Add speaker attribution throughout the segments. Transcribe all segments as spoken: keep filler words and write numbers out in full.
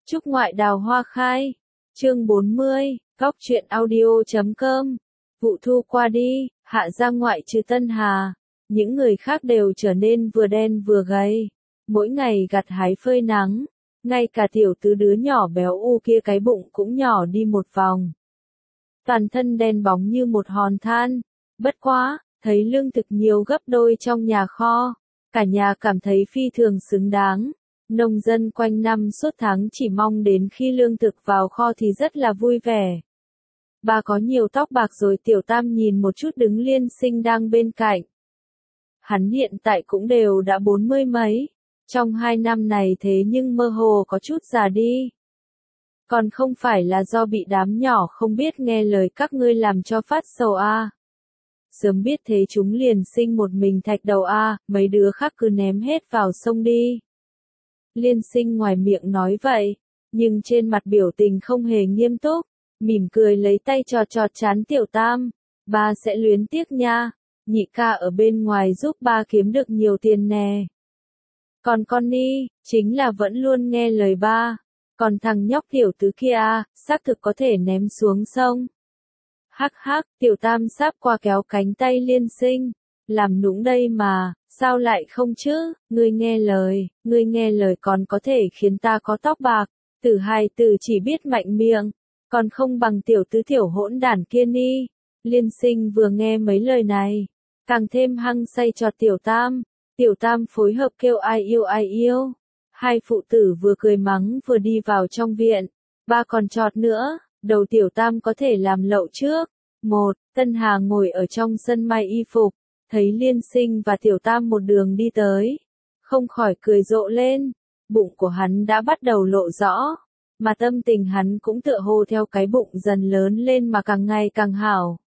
Speaker 1: Chúc ngoại đào hoa khai. Chương bốn mươi, Góc truyện audio chấm com. Vụ thu qua đi, hạ ra ngoại trừ Tân Hà, những người khác đều trở nên vừa đen vừa gầy, mỗi ngày gặt hái phơi nắng, ngay cả tiểu tứ đứa nhỏ béo u kia cái bụng cũng nhỏ đi một vòng. Toàn thân đen bóng như một hòn than, bất quá, thấy lương thực nhiều gấp đôi trong nhà kho, cả nhà cảm thấy phi thường xứng đáng. Nông dân quanh năm suốt tháng chỉ mong đến khi lương thực vào kho thì rất là vui vẻ. Bà có nhiều tóc bạc rồi. Tiểu Tam nhìn một chút đứng Liên Sinh đang bên cạnh. Hắn hiện tại cũng đều đã bốn mươi mấy, trong hai năm này thế nhưng mơ hồ có chút già đi. Còn không phải là do bị đám nhỏ không biết nghe lời các ngươi làm cho phát sầu à. Sớm biết thế chúng liền sinh một mình thạch đầu à, mấy đứa khác cứ ném hết vào sông đi. Liên Sinh ngoài miệng nói vậy, nhưng trên mặt biểu tình không hề nghiêm túc, mỉm cười lấy tay chọt chọt trán Tiểu Tam. Ba sẽ luyến tiếc nha, nhị ca ở bên ngoài giúp ba kiếm được nhiều tiền nè. Còn con Ni, chính là vẫn luôn nghe lời ba, còn thằng nhóc tiểu tứ kia, xác thực có thể ném xuống sông. Hắc hắc, Tiểu Tam sáp qua kéo cánh tay Liên Sinh, làm nũng đây mà. Sao lại không chứ, ngươi nghe lời, ngươi nghe lời còn có thể khiến ta có tóc bạc, tử hài tử chỉ biết mạnh miệng, còn không bằng tiểu tứ tiểu hỗn đản kia Ni. Liên Sinh vừa nghe mấy lời này, càng thêm hăng say cho Tiểu Tam, Tiểu Tam phối hợp kêu ai yêu ai yêu. Hai phụ tử vừa cười mắng vừa đi vào trong viện, ba còn chọt nữa, đầu Tiểu Tam có thể làm lậu trước. Một, Tân Hà ngồi ở trong sân may y phục. Thấy Liên Sinh và Tiểu Tam một đường đi tới, không khỏi cười rộ lên, bụng của hắn đã bắt đầu lộ rõ, mà tâm tình hắn cũng tựa hồ theo cái bụng dần lớn lên mà càng ngày càng hảo.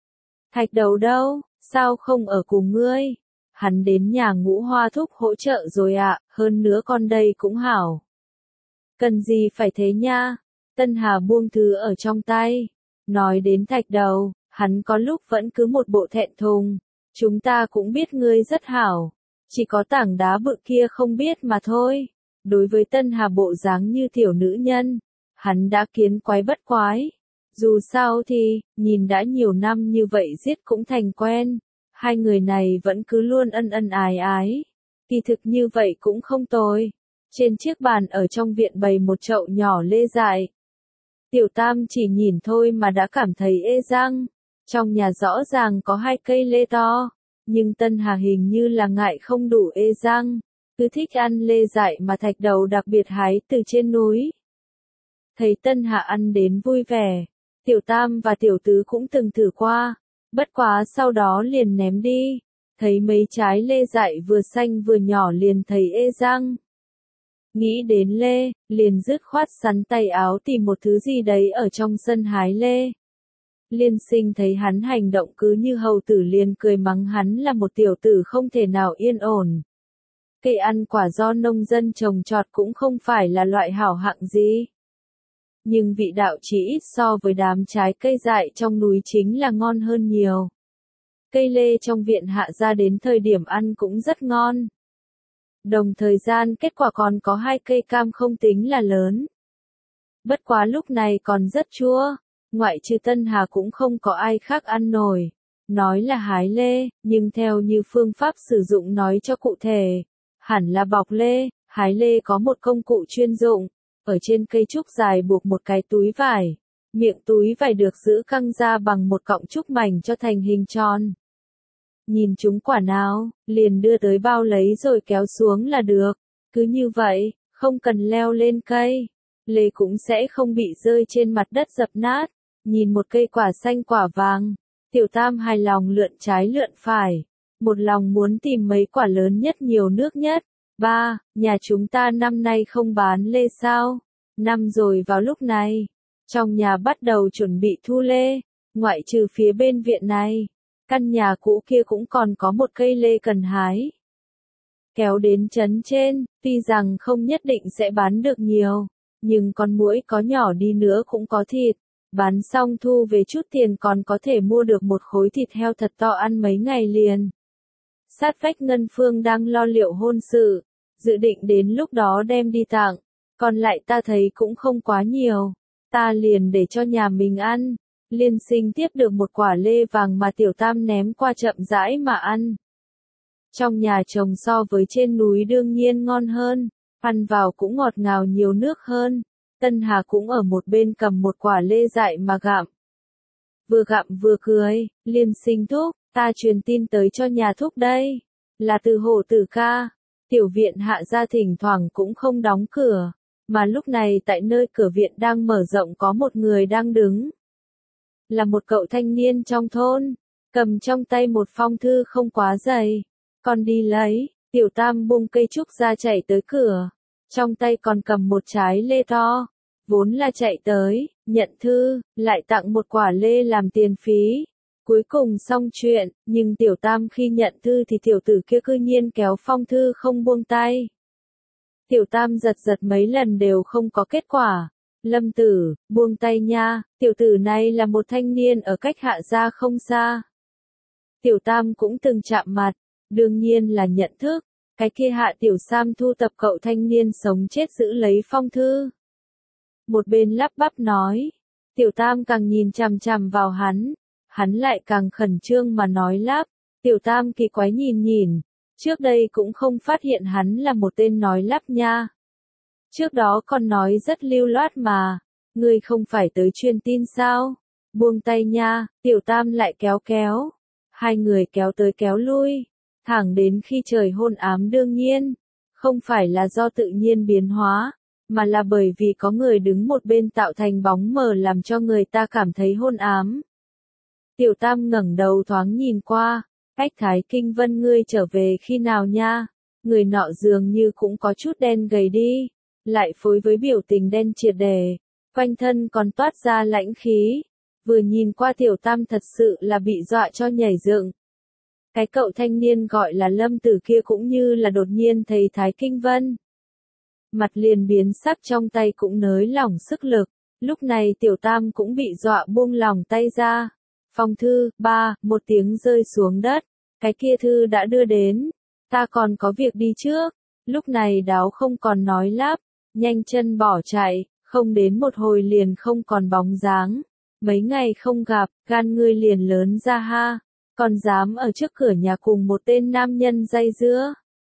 Speaker 1: Thạch đầu đâu, sao không ở cùng ngươi? Hắn đến nhà Ngũ Hoa thúc hỗ trợ rồi ạ, à, hơn nữa con đây cũng hảo. Cần gì phải thế nha? Tân Hà buông thứ ở trong tay, nói đến Thạch đầu, hắn có lúc vẫn cứ một bộ thẹn thùng. Chúng ta cũng biết ngươi rất hảo, chỉ có tảng đá bự kia không biết mà thôi. Đối với Tân Hà bộ dáng như tiểu nữ nhân, hắn đã kiến quái bất quái. Dù sao thì, nhìn đã nhiều năm như vậy giết cũng thành quen. Hai người này vẫn cứ luôn ân ân ái ái. Kỳ thực như vậy cũng không tồi. Trên chiếc bàn ở trong viện bày một chậu nhỏ lê dại. Tiểu Tam chỉ nhìn thôi mà đã cảm thấy ê răng. Trong nhà rõ ràng có hai cây lê to, nhưng Tân Hà hình như là ngại không đủ ê răng, cứ thích ăn lê dại mà Thạch đầu đặc biệt hái từ trên núi. Thấy Tân Hà ăn đến vui vẻ, Tiểu Tam và Tiểu Tứ cũng từng thử qua, bất quá sau đó liền ném đi, thấy mấy trái lê dại vừa xanh vừa nhỏ liền thấy ê răng. Nghĩ đến lê, liền dứt khoát sắn tay áo tìm một thứ gì đấy ở trong sân hái lê. Liên Sinh thấy hắn hành động cứ như hầu tử liền cười mắng hắn là một tiểu tử không thể nào yên ổn. Cây ăn quả do nông dân trồng trọt cũng không phải là loại hảo hạng gì. Nhưng vị đạo chỉ ít so với đám trái cây dại trong núi chính là ngon hơn nhiều. Cây lê trong viện hạ ra đến thời điểm ăn cũng rất ngon. Đồng thời gian kết quả còn có hai cây cam không tính là lớn. Bất quá lúc này còn rất chua. Ngoại trừ Tân Hà cũng không có ai khác ăn nổi. Nói là hái lê, nhưng theo như phương pháp sử dụng nói cho cụ thể, hẳn là bọc lê. Hái lê có một công cụ chuyên dụng, ở trên cây trúc dài buộc một cái túi vải. Miệng túi vải được giữ căng ra bằng một cọng trúc mảnh cho thành hình tròn. Nhìn chúng quả nào, liền đưa tới bao lấy rồi kéo xuống là được. Cứ như vậy, không cần leo lên cây, lê cũng sẽ không bị rơi trên mặt đất dập nát. Nhìn một cây quả xanh quả vàng, Tiểu Tam hài lòng lượn trái lượn phải, một lòng muốn tìm mấy quả lớn nhất nhiều nước nhất. Ba, nhà chúng ta năm nay không bán lê sao? Năm rồi vào lúc này, trong nhà bắt đầu chuẩn bị thu lê, ngoại trừ phía bên viện này, căn nhà cũ kia cũng còn có một cây lê cần hái. Kéo đến trấn trên, tuy rằng không nhất định sẽ bán được nhiều, nhưng con muỗi có nhỏ đi nữa cũng có thịt. Bán xong thu về chút tiền còn có thể mua được một khối thịt heo thật to ăn mấy ngày liền. Sát vách Ngân Phương đang lo liệu hôn sự, dự định đến lúc đó đem đi tặng. còn lại ta thấy cũng không quá nhiều, ta liền để cho nhà mình ăn. Liên Sinh tiếp được một quả lê vàng mà Tiểu Tam ném qua chậm rãi mà ăn. Trong nhà trồng so với trên núi đương nhiên ngon hơn, ăn vào cũng ngọt ngào nhiều nước hơn. Tân Hà cũng ở một bên cầm một quả lê dại mà gặm. Vừa gặm vừa cười, Liên Sinh thúc, ta truyền tin tới cho nhà thúc đây, là từ Hổ Tử ca. Tiểu viện Hạ gia thỉnh thoảng cũng không đóng cửa, mà lúc này tại nơi cửa viện đang mở rộng có một người đang đứng. Là một cậu thanh niên trong thôn, cầm trong tay một phong thư không quá dày, còn đi lấy. Tiểu Tam buông cây trúc ra chạy tới cửa, trong tay còn cầm một trái lê to, vốn là chạy tới, nhận thư, lại tặng một quả lê làm tiền phí. Cuối cùng xong chuyện, nhưng Tiểu Tam khi nhận thư thì tiểu tử kia cư nhiên kéo phong thư không buông tay. Tiểu Tam giật giật mấy lần đều không có kết quả. Lâm Tử, buông tay nha, tiểu tử này là một thanh niên ở cách Hạ gia không xa. Tiểu Tam cũng từng chạm mặt, đương nhiên là nhận thức, cái kia Hạ Tiểu Sam thu tập cậu thanh niên sống chết giữ lấy phong thư. Một bên lắp bắp nói, Tiểu Tam càng nhìn chằm chằm vào hắn, hắn lại càng khẩn trương mà nói lắp. Tiểu Tam kỳ quái nhìn nhìn, trước đây cũng không phát hiện hắn là một tên nói lắp nha. Trước đó còn nói rất lưu loát mà, ngươi không phải tới truyền tin sao? Buông tay nha, Tiểu Tam lại kéo kéo. Hai người kéo tới kéo lui, thẳng đến khi trời hôn ám đương nhiên, không phải là do tự nhiên biến hóa, mà là bởi vì có người đứng một bên tạo thành bóng mờ làm cho người ta cảm thấy hôn ám. Tiểu Tam ngẩng đầu thoáng nhìn qua, Ách Thái Kinh Vân ngươi trở về khi nào nha? Người nọ dường như cũng có chút đen gầy đi, lại phối với biểu tình đen triệt để, quanh thân còn toát ra lãnh khí. Vừa nhìn qua Tiểu Tam thật sự là bị dọa cho nhảy dựng. Cái cậu thanh niên gọi là Lâm Tử kia cũng như là đột nhiên thấy Thái Kinh Vân. Mặt liền biến sắc, trong tay cũng nới lỏng sức lực, lúc này Tiểu Tam cũng bị dọa buông lỏng tay ra. Phong thư, ba, một tiếng rơi xuống đất, cái kia thư đã đưa đến, ta còn có việc đi trước. Lúc này Đáo không còn nói lắp, nhanh chân bỏ chạy, không đến một hồi liền không còn bóng dáng. Mấy ngày không gặp, gan ngươi liền lớn ra ha, còn dám ở trước cửa nhà cùng một tên nam nhân dây dưa.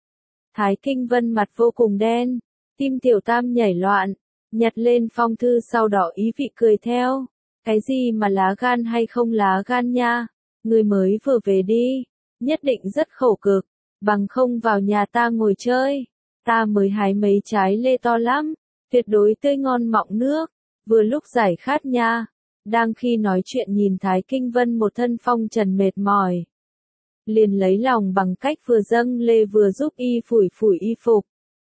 Speaker 1: Thái Kinh Vân mặt vô cùng đen, tim Tiểu Tam nhảy loạn, nhặt lên phong thư sau đó ý vị cười theo. Cái gì mà lá gan hay không lá gan nha, ngươi mới vừa về đi, nhất định rất khổ cực, bằng không vào nhà ta ngồi chơi, ta mới hái mấy trái lê to lắm, tuyệt đối tươi ngon mọng nước, vừa lúc giải khát nha. Đang khi nói chuyện nhìn Thái Kinh Vân một thân phong trần mệt mỏi, liền lấy lòng bằng cách vừa dâng lê vừa giúp y phủi phủi y phục.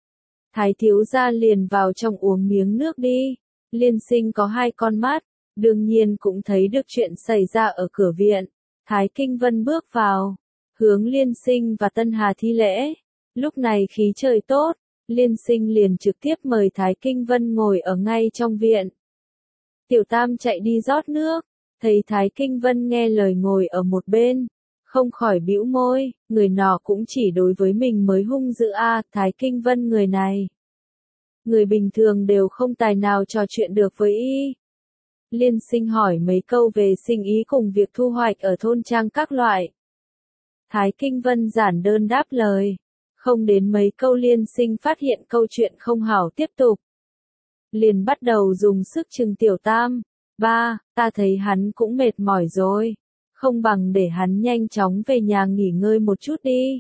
Speaker 1: Thái thiếu gia liền vào trong uống miếng nước đi. Liên Sinh có hai con mắt, đương nhiên cũng thấy được chuyện xảy ra ở cửa viện. Thái Kinh Vân bước vào, hướng Liên Sinh và Tân Hà thi lễ. Lúc này khí trời tốt, Liên Sinh liền trực tiếp mời Thái Kinh Vân ngồi ở ngay trong viện. Tiểu Tam chạy đi rót nước, thấy Thái Kinh Vân nghe lời ngồi ở một bên, không khỏi bĩu môi, người nọ cũng chỉ đối với mình mới hung dữ a. Thái Kinh Vân người này, người bình thường đều không tài nào trò chuyện được với y. Liên Sinh hỏi mấy câu về sinh ý cùng việc thu hoạch ở thôn trang các loại. Thái Kinh Vân giản đơn đáp lời, không đến mấy câu Liên Sinh phát hiện câu chuyện không hảo tiếp tục. Liền bắt đầu dùng sức trừng Tiểu Tam, ba, ta thấy hắn cũng mệt mỏi rồi, không bằng để hắn nhanh chóng về nhà nghỉ ngơi một chút đi.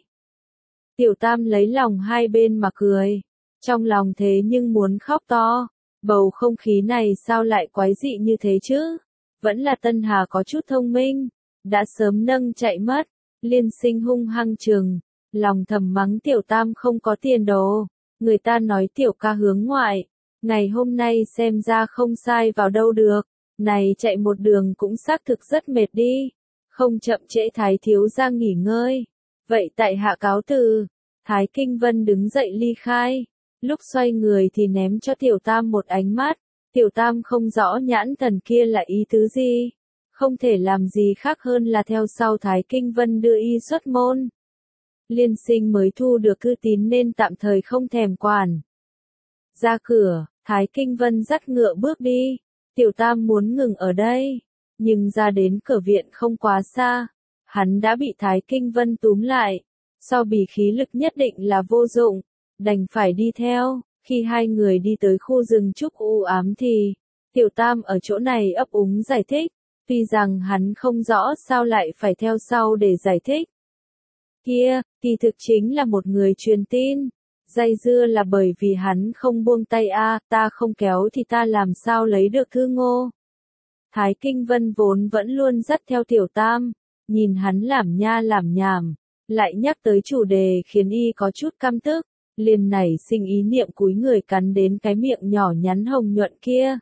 Speaker 1: Tiểu Tam lấy lòng hai bên mà cười, trong lòng thế nhưng muốn khóc to, bầu không khí này sao lại quái dị như thế chứ, vẫn là Tân Hà có chút thông minh, đã sớm nâng chạy mất. Liên Sinh hung hăng trừng, lòng thầm mắng Tiểu Tam không có tiền đồ, người ta nói Tiểu ca hướng ngoại. Ngày hôm nay xem ra không sai vào đâu được, này chạy một đường cũng xác thực rất mệt đi, không chậm trễ Thái thiếu gia nghỉ ngơi. Vậy tại hạ cáo từ. Thái Kinh Vân đứng dậy ly khai, lúc xoay người thì ném cho Tiểu Tam một ánh mắt. Tiểu Tam không rõ nhãn thần kia là ý tứ gì, không thể làm gì khác hơn là theo sau Thái Kinh Vân đưa y xuất môn. Liên Sinh mới thu được thư tín nên tạm thời không thèm quản. Ra cửa, Thái Kinh Vân dắt ngựa bước đi. Tiểu Tam muốn ngừng ở đây, nhưng ra đến cửa viện không quá xa, hắn đã bị Thái Kinh Vân túm lại. So bì khí lực nhất định là vô dụng, đành phải đi theo. Khi hai người đi tới khu rừng trúc u ám thì, Tiểu Tam ở chỗ này ấp úng giải thích, tuy rằng hắn không rõ sao lại phải theo sau để giải thích. Kia, kỳ thực chính là một người truyền tin. Dây dưa là bởi vì hắn không buông tay a, ta không kéo thì ta làm sao lấy được Thư Ngô. Thái Kinh Vân vốn vẫn luôn dắt theo Tiểu Tam, nhìn hắn làm nha làm nhảm, lại nhắc tới chủ đề khiến y có chút căm tức, liền nảy sinh ý niệm cúi người cắn đến cái miệng nhỏ nhắn hồng nhuận kia.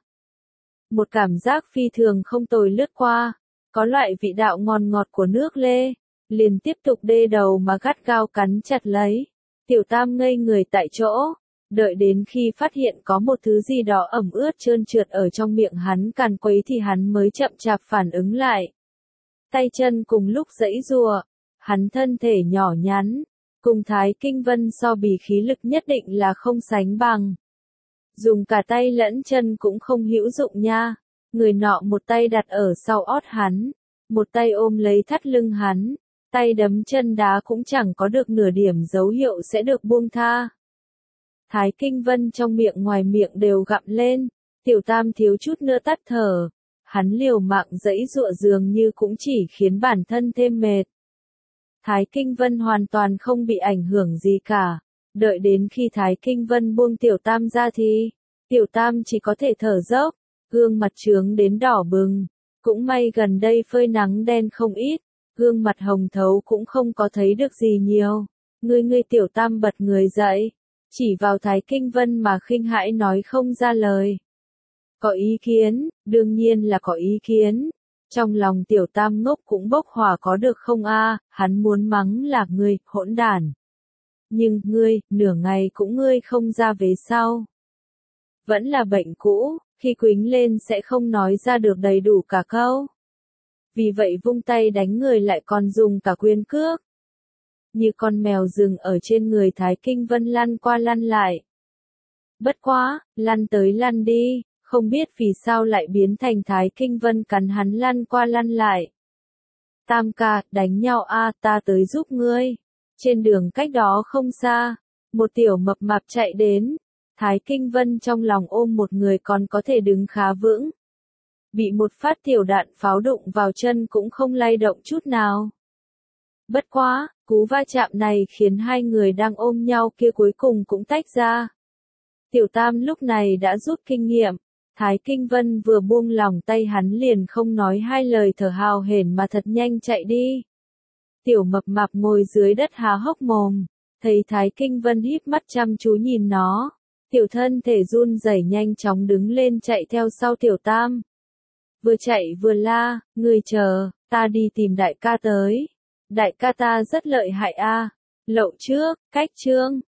Speaker 1: Một cảm giác phi thường không tồi lướt qua, có loại vị đạo ngon ngọt của nước lê, liền tiếp tục đê đầu mà gắt gao cắn chặt lấy. Tiểu Tam ngây người tại chỗ, đợi đến khi phát hiện có một thứ gì đó ẩm ướt trơn trượt ở trong miệng hắn càn quấy thì hắn mới chậm chạp phản ứng lại. Tay chân cùng lúc giãy giụa, hắn thân thể nhỏ nhắn, cùng Thái Kinh Vân so bì khí lực nhất định là không sánh bằng. Dùng cả tay lẫn chân cũng không hữu dụng nha. Người nọ một tay đặt ở sau ót hắn, một tay ôm lấy thắt lưng hắn, tay đấm chân đá cũng chẳng có được nửa điểm dấu hiệu sẽ được buông tha. Thái Kinh Vân trong miệng ngoài miệng đều gặm lên, Tiểu Tam thiếu chút nữa tắt thở, hắn liều mạng giãy giụa dường như cũng chỉ khiến bản thân thêm mệt. Thái Kinh Vân hoàn toàn không bị ảnh hưởng gì cả, đợi đến khi Thái Kinh Vân buông Tiểu Tam ra thì, Tiểu Tam chỉ có thể thở dốc, gương mặt trướng đến đỏ bừng, cũng may gần đây phơi nắng đen không ít, gương mặt hồng thấu cũng không có thấy được gì nhiều. Ngươi ngươi Tiểu Tam bật người dậy, chỉ vào Thái Kinh Vân mà khinh hãi nói không ra lời. Có ý kiến, đương nhiên là có ý kiến. Trong lòng Tiểu Tam ngốc cũng bốc hỏa có được không a, hắn muốn mắng là ngươi, hỗn đản. Nhưng, ngươi, nửa ngày cũng ngươi không ra về sau. Vẫn là bệnh cũ, khi quýnh lên sẽ không nói ra được đầy đủ cả câu. Vì vậy vung tay đánh người lại còn dùng cả quyền cước. Như con mèo rừng ở trên người Thái Kinh Vân lăn qua lăn lại. Bất quá, lăn tới lăn đi, không biết vì sao lại biến thành Thái Kinh Vân cắn hắn lăn qua lăn lại. Tam ca, đánh nhau a, ta tới giúp ngươi. Trên đường cách đó không xa, một tiểu mập mạp chạy đến. Thái Kinh Vân trong lòng ôm một người còn có thể đứng khá vững. Bị một phát tiểu đạn pháo đụng vào chân cũng không lay động chút nào. Bất quá, cú va chạm này khiến hai người đang ôm nhau kia cuối cùng cũng tách ra. Tiểu Tam lúc này đã rút kinh nghiệm, Thái Kinh Vân vừa buông lỏng tay hắn liền không nói hai lời thở hào hển mà thật nhanh chạy đi. Tiểu mập mạp ngồi dưới đất há hốc mồm, thấy Thái Kinh Vân híp mắt chăm chú nhìn nó, tiểu thân thể run rẩy nhanh chóng đứng lên chạy theo sau Tiểu Tam. Vừa chạy vừa la, người chờ, ta đi tìm đại ca tới. Đại ca ta rất lợi hại a. Lậu trước, cách chương.